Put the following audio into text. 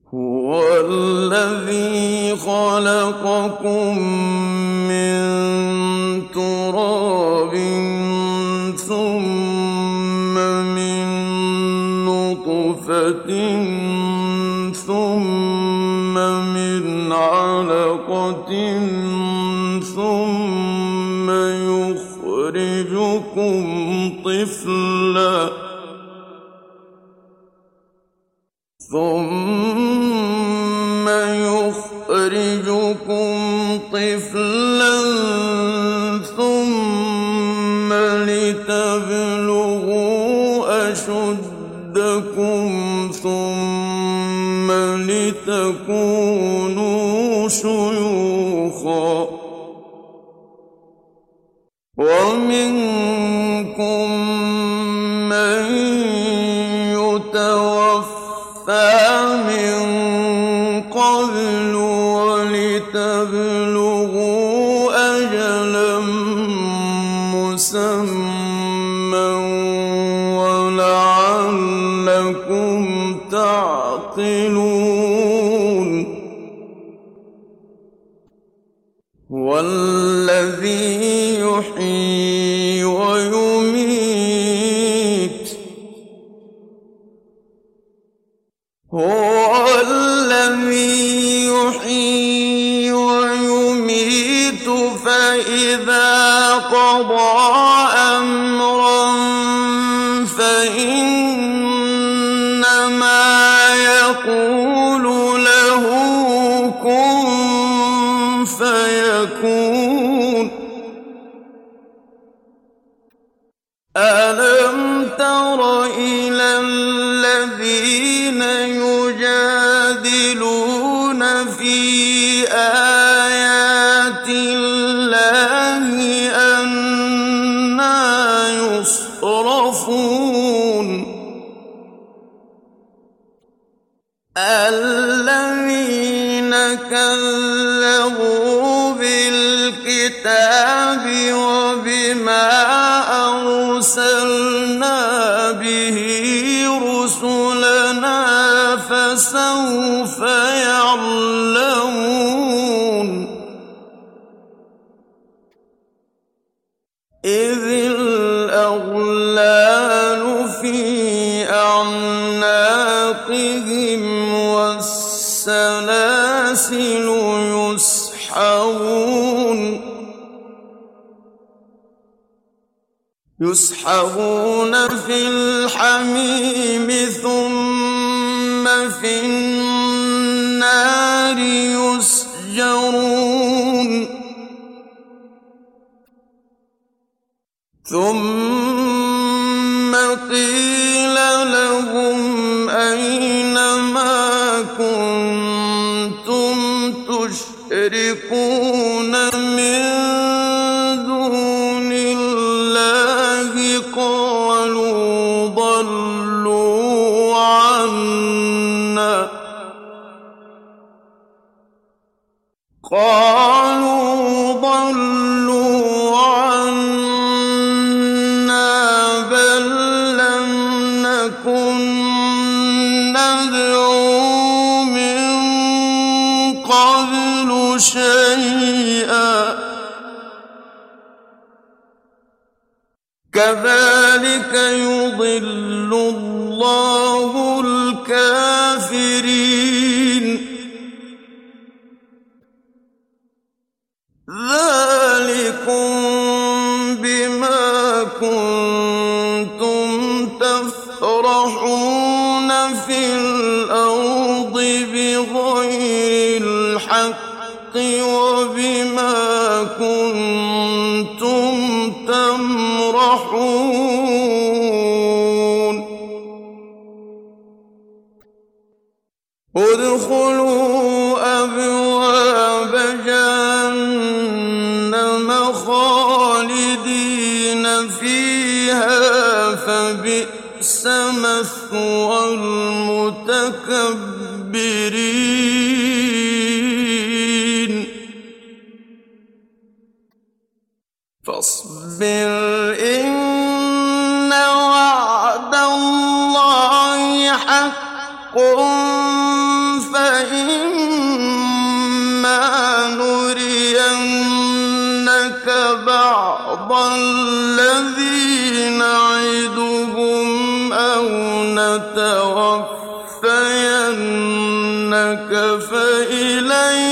هُوَ الَّذِي خَلَقَكُم مِّن تُرَابٍ ثُمَّ مِن نُّطْفَةٍ ثُمَّ مِنْ عَلَقَةٍ ثُمَّ يُخْرِجُكُمْ طِفْلًا ثُمَّ لِتَبْلُغُوا أَشُدَّكُمْ ثُمَّ لِتَكُونُوا شُيُوخًا ۚ وَمِنكُم مَّن يُتَوَفَّىٰ مِن قَبْلُ وَلِتَبْلُغُوا أَجَلًا مُّسَمًّى وَلَعَلَّكُمْ تَعْقِلُونَ. هُوَ الَّذِي يُحْيِي وَيُمِيتُ فَإِذَا قَضَىٰ أَمْرًا فَإِنَّمَا يَقُولُ لَهُ كُن فَيَكُونُ. أَلَمْ تَرَ إِلَى الَّذِينَ يُجَادِلُونَ فِي آيَاتِ اللَّهِ أَنَّىٰ يُصْرَفُونَ. الَّذِينَ كَذَّبُوا بِالْكِتَابِ وَبِمَا أَرْسَلْنَا بِهِ رُسُلَنَا فَسَوْفَ يَعْلَمُونَ. إِذِ الْأَغْلَالُ فِي أَعْنَاقِهِمْ وَالسَّلَاسِلُ يُسْحَبُونَ فِي الْحَمِيمِ ثُمَّ فِي النَّارِ يُسْجَرُونَ. ثُمَّ قِيلَ لَهُمْ أَيْنَ مَا كُنتُمْ تُشْرِكُونَ مِن دُونِ اللَّهِ قَالُوا ضَلُّوا عَنَّا بَل لَّمْ نَكُن نَّدْعُو مِن قَبْلُ شَيْئًا ۚ كَذَٰلِكَ يُضِلُّ اللَّهُ الْكَافِرِينَ. ذَٰلِكُم بِمَا كُنتُمْ تَفْرَحُونَ فِي الْأَرْضِ بِغَيْرِ الْحَقِّ وَبِمَا كُنتُمْ تَمْرَحُونَ. ادْخُلُوا أَبْوَابَ جَهَنَّمَ خَالِدِينَ فِيهَا فَبِئْسَ مَثْوَى الْمُتَكَبِّرِينَ. فَاصْبِرْ إِنَّ وَعْدَ اللَّهِ حَقٌّ بعض الذي نعدهم أو نتوفينك فإلينا